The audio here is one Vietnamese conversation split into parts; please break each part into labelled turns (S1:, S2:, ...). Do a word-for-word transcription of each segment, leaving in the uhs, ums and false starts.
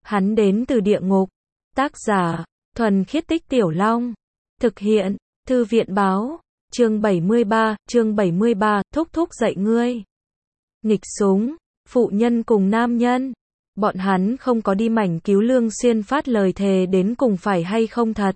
S1: Hắn đến từ địa ngục. Tác giả, Thuần Khiết Tích Tiểu Long. Thực hiện, Thư viện báo. Chương bảy mươi ba, chương bảy mươi ba, thúc thúc dạy ngươi. Nghịch súng, phụ nhân cùng nam nhân. Bọn hắn không có đi mảnh cứu Lương Xuyên phát lời thề đến cùng phải hay không thật.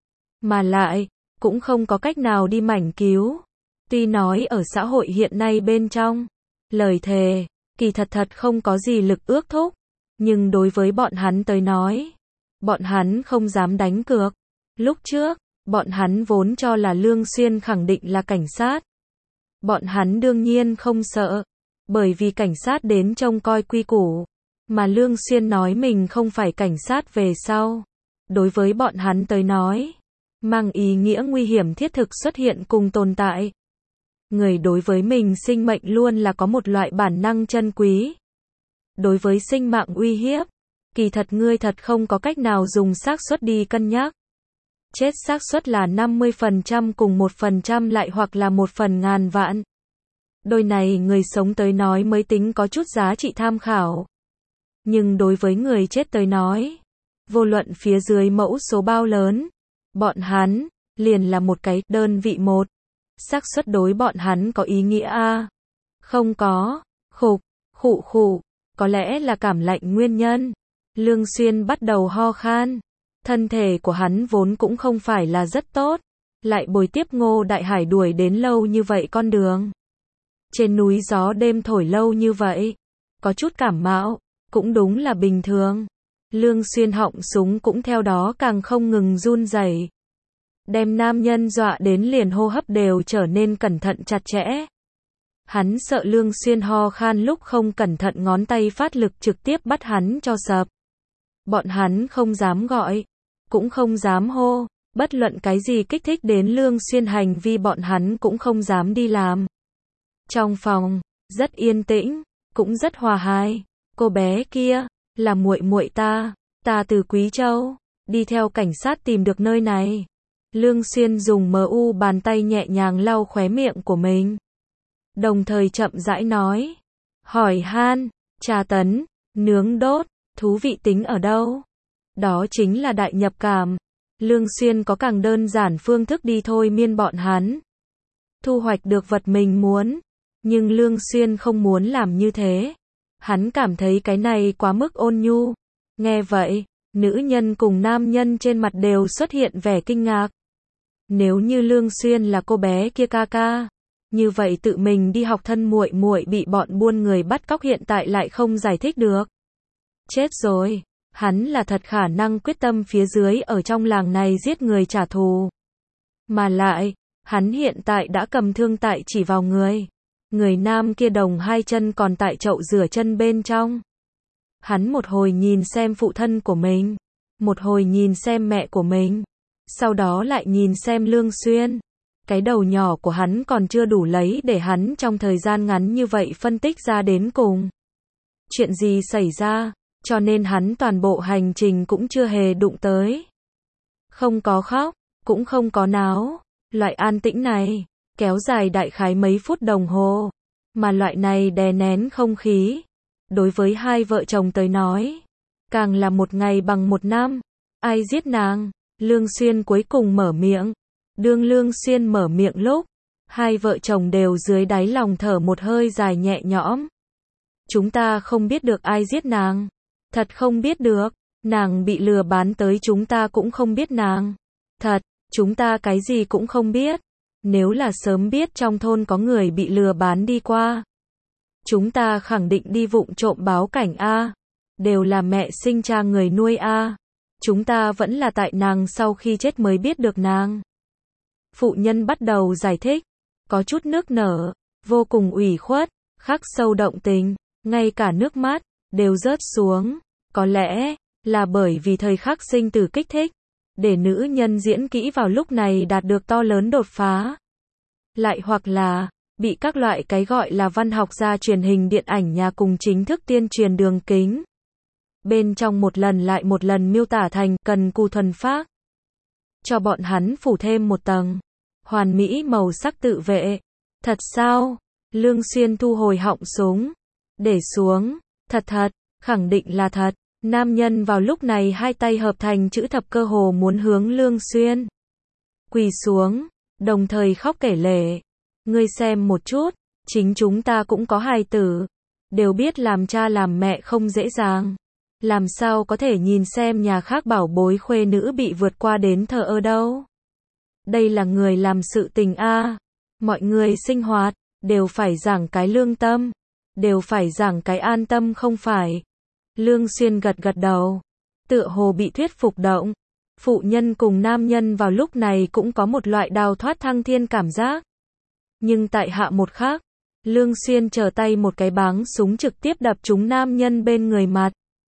S1: Mà lại, cũng không có cách nào đi mảnh cứu. Tuy nói ở xã hội hiện nay bên trong, lời thề, kỳ thật thật không có gì lực ước thúc. Nhưng đối với bọn hắn tới nói, bọn hắn không dám đánh cược. Lúc trước, bọn hắn vốn cho là Lương Xuyên khẳng định là cảnh sát. Bọn hắn đương nhiên không sợ, bởi vì cảnh sát đến trông coi quy củ. Mà Lương Xuyên nói mình không phải cảnh sát về sau. Đối với bọn hắn tới nói, mang ý nghĩa nguy hiểm thiết thực xuất hiện cùng tồn tại. Người đối với mình sinh mệnh luôn là có một loại bản năng chân quý. Đối với sinh mạng uy hiếp, kỳ thật ngươi thật không có cách nào dùng xác suất đi cân nhắc. Chết xác suất là năm mươi phần trăm cùng một phần trăm lại hoặc là một phần ngàn vạn. Đôi này người sống tới nói mới tính có chút giá trị tham khảo. Nhưng đối với người chết tới nói, vô luận phía dưới mẫu số bao lớn, bọn hắn liền là một cái đơn vị một. Xác suất đối bọn hắn có ý nghĩa a? Không có. Khục, khụ khụ, có lẽ là cảm lạnh nguyên nhân. Lương Xuyên bắt đầu ho khan. Thân thể của hắn vốn cũng không phải là rất tốt, lại bồi tiếp Ngô Đại Hải đuổi đến lâu như vậy con đường. Trên núi gió đêm thổi lâu như vậy, có chút cảm mạo, cũng đúng là bình thường. Lương Xuyên họng súng cũng theo đó càng không ngừng run rẩy, đem nam nhân dọa đến liền hô hấp đều trở nên cẩn thận chặt chẽ. Hắn sợ Lương Xuyên ho khan lúc không cẩn thận ngón tay phát lực trực tiếp bắt hắn cho sập. Bọn hắn không dám gọi, cũng không dám hô, bất luận cái gì kích thích đến Lương Xuyên hành vi bọn hắn cũng không dám đi làm. Trong phòng, rất yên tĩnh, cũng rất hòa hài. Cô bé kia, là muội muội ta, ta từ Quý Châu, đi theo cảnh sát tìm được nơi này. Lương Xuyên dùng mờ u bàn tay nhẹ nhàng lau khóe miệng của mình. Đồng thời chậm rãi nói. Hỏi han, trà tấn, nướng đốt, thú vị tính ở đâu? Đó chính là đại nhập cảm. Lương Xuyên có càng đơn giản phương thức đi thôi miên bọn hắn. Thu hoạch được vật mình muốn. Nhưng Lương Xuyên không muốn làm như thế. Hắn cảm thấy cái này quá mức ôn nhu. Nghe vậy, nữ nhân cùng nam nhân trên mặt đều xuất hiện vẻ kinh ngạc. Nếu như Lương Xuyên là cô bé kia ca ca, như vậy tự mình đi học thân muội muội bị bọn buôn người bắt cóc hiện tại lại không giải thích được. Chết rồi, hắn là thật khả năng quyết tâm phía dưới ở trong làng này giết người trả thù. Mà lại, hắn hiện tại đã cầm thương tại chỉ vào người. Người nam kia đồng hai chân còn tại chậu rửa chân bên trong. Hắn một hồi nhìn xem phụ thân của mình, một hồi nhìn xem mẹ của mình, sau đó lại nhìn xem Lương Xuyên. Cái đầu nhỏ của hắn còn chưa đủ lấy để hắn trong thời gian ngắn như vậy phân tích ra đến cùng. Chuyện gì xảy ra, cho nên hắn toàn bộ hành trình cũng chưa hề đụng tới. Không có khóc, cũng không có náo. Loại an tĩnh này, kéo dài đại khái mấy phút đồng hồ. Mà loại này đè nén không khí. Đối với hai vợ chồng tới nói, càng là một ngày bằng một năm. Ai giết nàng? Lương Xuyên cuối cùng mở miệng. Đương Lương Xuyên mở miệng lúc, hai vợ chồng đều dưới đáy lòng thở một hơi dài nhẹ nhõm. Chúng ta không biết được ai giết nàng. Thật không biết được. Nàng bị lừa bán tới chúng ta cũng không biết nàng. Thật, chúng ta cái gì cũng không biết. Nếu là sớm biết trong thôn có người bị lừa bán đi qua, chúng ta khẳng định đi vụng trộm báo cảnh a. Đều là mẹ sinh cha người nuôi a. Chúng ta vẫn là tại nàng sau khi chết mới biết được nàng. Phụ nhân bắt đầu giải thích, có chút nước nở, vô cùng ủy khuất, khắc sâu động tình, ngay cả nước mắt đều rớt xuống. Có lẽ là bởi vì thời khắc sinh tử kích thích, để nữ nhân diễn kỹ vào lúc này đạt được to lớn đột phá. Lại hoặc là bị các loại cái gọi là văn học gia truyền hình điện ảnh nhà cùng chính thức tuyên truyền đường kính. Bên trong một lần lại một lần miêu tả thành cần cù thuần phác. Cho bọn hắn phủ thêm một tầng hoàn mỹ màu sắc tự vệ. Thật sao? Lương Xuyên thu hồi họng súng, để xuống. Thật thật, khẳng định là thật. Nam nhân vào lúc này hai tay hợp thành chữ thập cơ hồ muốn hướng Lương Xuyên quỳ xuống, đồng thời khóc kể lể. Ngươi xem một chút, chính chúng ta cũng có hài tử, đều biết làm cha làm mẹ không dễ dàng. Làm sao có thể nhìn xem nhà khác bảo bối khuê nữ bị vượt qua đến thờ ơ đâu. Đây là người làm sự tình a. Mọi người sinh hoạt, đều phải giảng cái lương tâm, đều phải giảng cái an tâm không phải. Lương Xuyên gật gật đầu, tựa hồ bị thuyết phục động. Phụ nhân cùng nam nhân vào lúc này cũng có một loại đào thoát thăng thiên cảm giác. Nhưng tại hạ một khắc, Lương Xuyên trở tay một cái báng súng trực tiếp đập trúng nam nhân bên người mặt.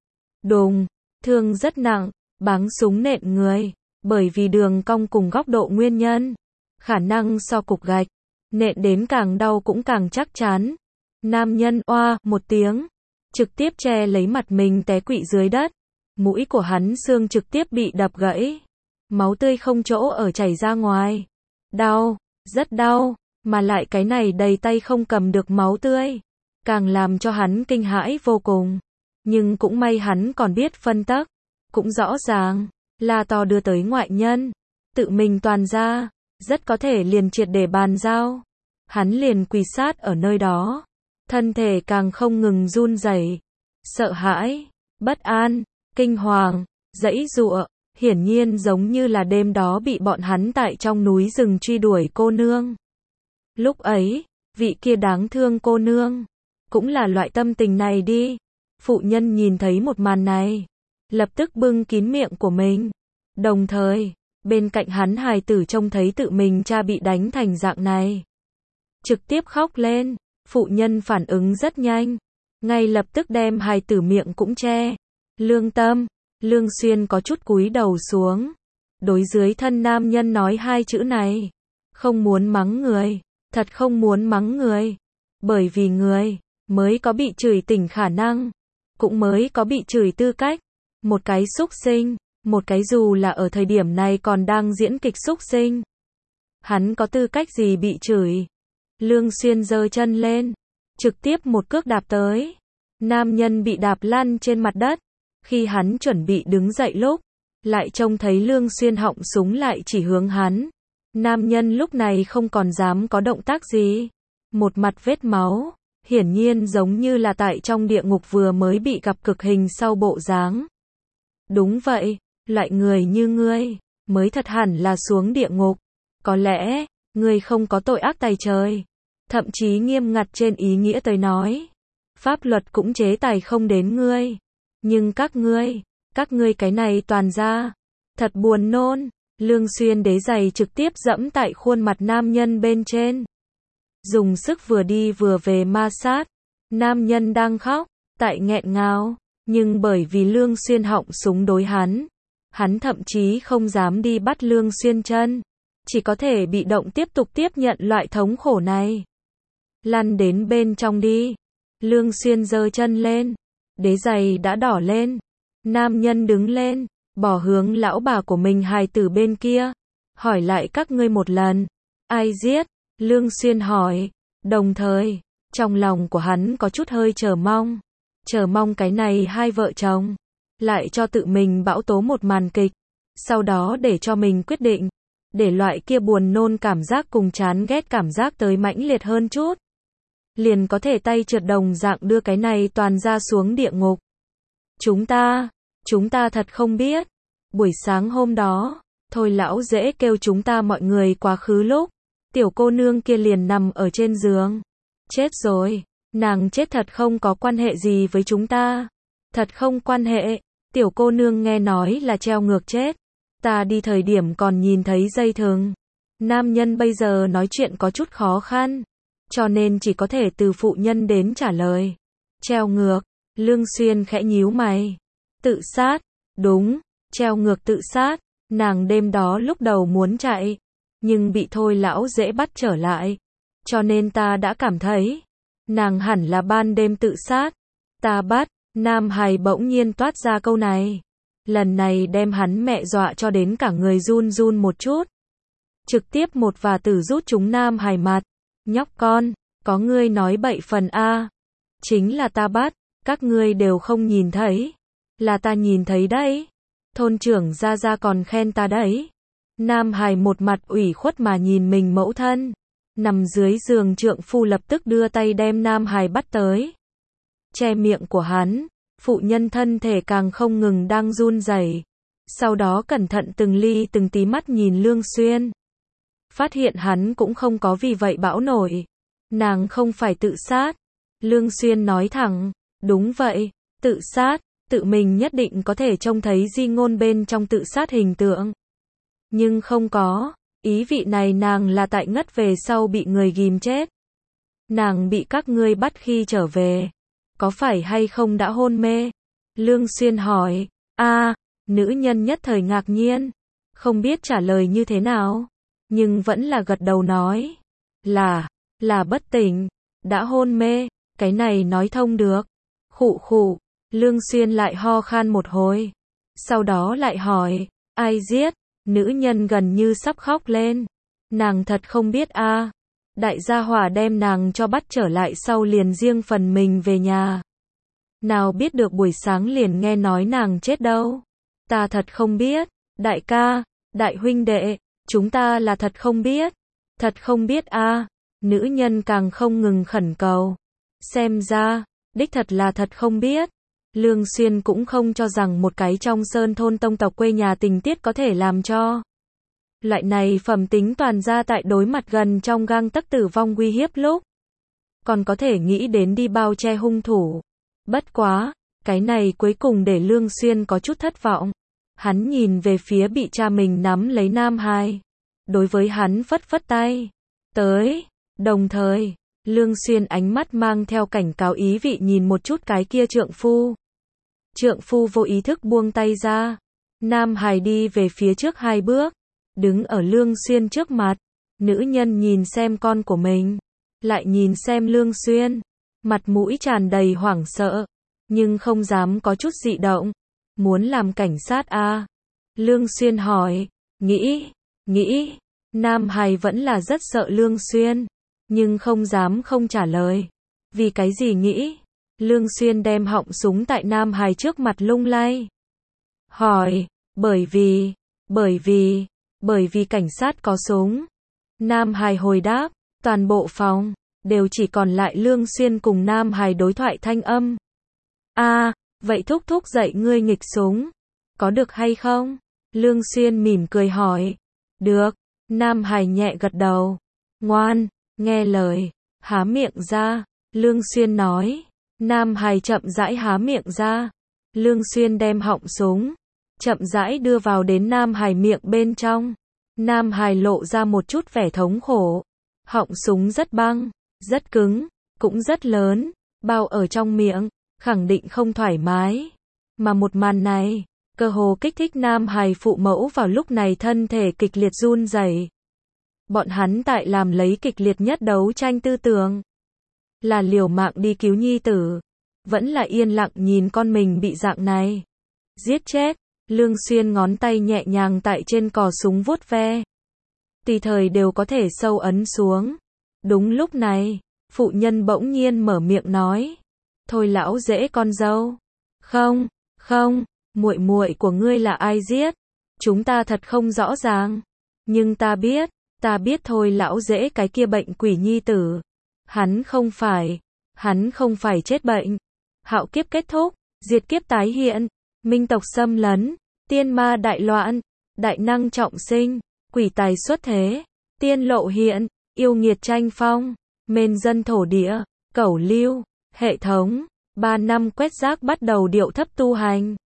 S1: Đùng, thương rất nặng, báng súng nện người, bởi vì đường cong cùng góc độ nguyên nhân, khả năng so cục gạch, nện đến càng đau cũng càng chắc chắn. Nam nhân oa một tiếng, trực tiếp che lấy mặt mình té quỵ dưới đất, mũi của hắn xương trực tiếp bị đập gãy, máu tươi không chỗ ở chảy ra ngoài. Đau, rất đau, mà lại cái này đầy tay không cầm được máu tươi, càng làm cho hắn kinh hãi vô cùng. Nhưng cũng may hắn còn biết phân tắc, cũng rõ ràng, la to đưa tới ngoại nhân, tự mình toàn ra, rất có thể liền triệt để bàn giao. Hắn liền quỳ sát ở nơi đó, thân thể càng không ngừng run rẩy, sợ hãi, bất an, kinh hoàng, giãy giụa, hiển nhiên giống như là đêm đó bị bọn hắn tại trong núi rừng truy đuổi cô nương. Lúc ấy, vị kia đáng thương cô nương, cũng là loại tâm tình này đi. Phụ nhân nhìn thấy một màn này, lập tức bưng kín miệng của mình. Đồng thời, bên cạnh hắn hài tử trông thấy tự mình cha bị đánh thành dạng này, trực tiếp khóc lên. Phụ nhân phản ứng rất nhanh, ngay lập tức đem hài tử miệng cũng che. Lương tâm, Lương Xuyên có chút cúi đầu xuống, đối dưới thân nam nhân nói hai chữ này. Không muốn mắng người, thật không muốn mắng người, bởi vì người mới có bị chửi tỉnh khả năng, cũng mới có bị chửi tư cách. Một cái xúc sinh, một cái dù là ở thời điểm này còn đang diễn kịch xúc sinh, hắn có tư cách gì bị chửi. Lương Xuyên giơ chân lên, trực tiếp một cước đạp tới. Nam nhân bị đạp lăn trên mặt đất. Khi hắn chuẩn bị đứng dậy lúc, lại trông thấy Lương Xuyên họng súng lại chỉ hướng hắn. Nam nhân lúc này không còn dám có động tác gì, một mặt vết máu, hiển nhiên giống như là tại trong địa ngục vừa mới bị gặp cực hình sau bộ dáng. Đúng vậy, loại người như ngươi, mới thật hẳn là xuống địa ngục. Có lẽ, ngươi không có tội ác tày trời, thậm chí nghiêm ngặt trên ý nghĩa tới nói, pháp luật cũng chế tài không đến ngươi. Nhưng các ngươi, các ngươi cái này toàn ra, thật buồn nôn. Lương Xuyên đế giày trực tiếp dẫm tại khuôn mặt nam nhân bên trên, dùng sức vừa đi vừa về ma sát. Nam nhân đang khóc, tại nghẹn ngào, nhưng bởi vì Lương Xuyên họng súng đối hắn, hắn thậm chí không dám đi bắt Lương Xuyên chân, chỉ có thể bị động tiếp tục tiếp nhận loại thống khổ này. Lăn đến bên trong đi. Lương Xuyên giơ chân lên, đế giày đã đỏ lên. Nam nhân đứng lên, bỏ hướng lão bà của mình hài tử bên kia, hỏi lại các ngươi một lần, ai giết? Lương Xuyên hỏi, đồng thời, trong lòng của hắn có chút hơi chờ mong, chờ mong cái này hai vợ chồng, lại cho tự mình bão tố một màn kịch, sau đó để cho mình quyết định, để loại kia buồn nôn cảm giác cùng chán ghét cảm giác tới mãnh liệt hơn chút, liền có thể tay trượt đồng dạng đưa cái này toàn ra xuống địa ngục. Chúng ta, chúng ta thật không biết, buổi sáng hôm đó, thôi lão dễ kêu chúng ta mọi người quá khứ lúc, tiểu cô nương kia liền nằm ở trên giường. Chết rồi, nàng chết thật không có quan hệ gì với chúng ta. Thật không quan hệ, tiểu cô nương nghe nói là treo ngược chết. Ta đi thời điểm còn nhìn thấy dây thừng. Nam nhân bây giờ nói chuyện có chút khó khăn, cho nên chỉ có thể từ phụ nhân đến trả lời. Treo ngược, Lương Xuyên khẽ nhíu mày. Tự sát, đúng, treo ngược tự sát. Nàng đêm đó lúc đầu muốn chạy, nhưng bị thôi lão dễ bắt trở lại. Cho nên ta đã cảm thấy, nàng hẳn là ban đêm tự sát. Ta bắt, Nam Hải bỗng nhiên toát ra câu này. Lần này đem hắn mẹ dọa cho đến cả người run run một chút. Trực tiếp một và tử rút chúng Nam Hải mặt. Nhóc con, có ngươi nói bậy phần A. Chính là ta bắt, các ngươi đều không nhìn thấy. Là ta nhìn thấy đấy. Thôn trưởng ra ra còn khen ta đấy. Nam Hải một mặt ủy khuất mà nhìn mình mẫu thân. Nằm dưới giường trượng phu lập tức đưa tay đem Nam Hải bắt tới. Che miệng của hắn. Phụ nhân thân thể càng không ngừng đang run rẩy. Sau đó cẩn thận từng ly từng tí mắt nhìn Lương Xuyên. Phát hiện hắn cũng không có vì vậy bão nổi. Nàng không phải tự sát. Lương Xuyên nói thẳng, đúng vậy, tự sát, tự mình nhất định có thể trông thấy di ngôn bên trong tự sát hình tượng. Nhưng không có, ý vị này nàng là tại ngất về sau bị người ghim chết. Nàng bị các ngươi bắt khi trở về. Có phải hay không đã hôn mê? Lương Xuyên hỏi, a nữ nhân nhất thời ngạc nhiên. Không biết trả lời như thế nào. Nhưng vẫn là gật đầu nói. Là, là bất tỉnh, đã hôn mê, cái này nói thông được. Khụ khụ, Lương Xuyên lại ho khan một hồi. Sau đó lại hỏi, ai giết? Nữ nhân gần như sắp khóc lên. Nàng thật không biết a à. Đại gia hỏa đem nàng cho bắt trở lại sau liền riêng phần mình về nhà. Nào biết được buổi sáng liền nghe nói nàng chết đâu. Ta thật không biết, đại ca, đại huynh đệ, chúng ta là thật không biết. Thật không biết a à. Nữ nhân càng không ngừng khẩn cầu. Xem ra, đích thật là thật không biết. Lương Xuyên cũng không cho rằng một cái trong sơn thôn tông tộc quê nhà tình tiết có thể làm cho loại này phẩm tính toàn ra tại đối mặt gần trong gang tấc tử vong uy hiếp lúc. Còn có thể nghĩ đến đi bao che hung thủ. Bất quá, cái này cuối cùng để Lương Xuyên có chút thất vọng. Hắn nhìn về phía bị cha mình nắm lấy Nam Hải. Đối với hắn phất phất tay. Tới, đồng thời, Lương Xuyên ánh mắt mang theo cảnh cáo ý vị nhìn một chút cái kia trượng phu. Trượng phu vô ý thức buông tay ra. Nam Hải đi về phía trước hai bước. Đứng ở Lương Xuyên trước mặt. Nữ nhân nhìn xem con của mình. Lại nhìn xem Lương Xuyên. Mặt mũi tràn đầy hoảng sợ. Nhưng không dám có chút dị động. Muốn làm cảnh sát à? Lương Xuyên hỏi. Nghĩ, nghĩ. Nam Hải vẫn là rất sợ Lương Xuyên. Nhưng không dám không trả lời. Vì cái gì nghĩ? Lương Xuyên đem họng súng tại Nam Hải trước mặt lung lay. Hỏi, bởi vì, bởi vì, bởi vì cảnh sát có súng. Nam Hải hồi đáp, toàn bộ phòng, đều chỉ còn lại Lương Xuyên cùng Nam Hải đối thoại thanh âm. A, vậy thúc thúc dạy ngươi nghịch súng. Có được hay không? Lương Xuyên mỉm cười hỏi. Được, Nam Hải nhẹ gật đầu. Ngoan, nghe lời, há miệng ra, Lương Xuyên nói. Nam Hải chậm rãi há miệng ra. Lương Xuyên đem họng súng chậm rãi đưa vào đến Nam Hải miệng bên trong. Nam Hải lộ ra một chút vẻ thống khổ. Họng súng rất băng, rất cứng, cũng rất lớn, bao ở trong miệng, khẳng định không thoải mái. Mà một màn này, cơ hồ kích thích Nam Hải phụ mẫu vào lúc này thân thể kịch liệt run rẩy. Bọn hắn tại làm lấy kịch liệt nhất đấu tranh tư tưởng. Là liều mạng đi cứu nhi tử. Vẫn là yên lặng nhìn con mình bị dạng này giết chết. Lương Xuyên ngón tay nhẹ nhàng tại trên cò súng vuốt ve. Tùy thời đều có thể sâu ấn xuống. Đúng lúc này, phụ nhân bỗng nhiên mở miệng nói. Thôi lão dễ con dâu. Không, không, muội muội của ngươi là ai giết? Chúng ta thật không rõ ràng. Nhưng ta biết, ta biết thôi lão dễ cái kia bệnh quỷ nhi tử. Hắn không phải, hắn không phải chết bệnh. Hạo kiếp kết thúc, diệt kiếp tái hiện, minh tộc xâm lấn, tiên ma đại loạn, đại năng trọng sinh, quỷ tài xuất thế, tiên lộ hiện, yêu nghiệt tranh phong, mên dân thổ địa, cẩu lưu, hệ thống, ba năm quét rác bắt đầu điệu thấp tu hành.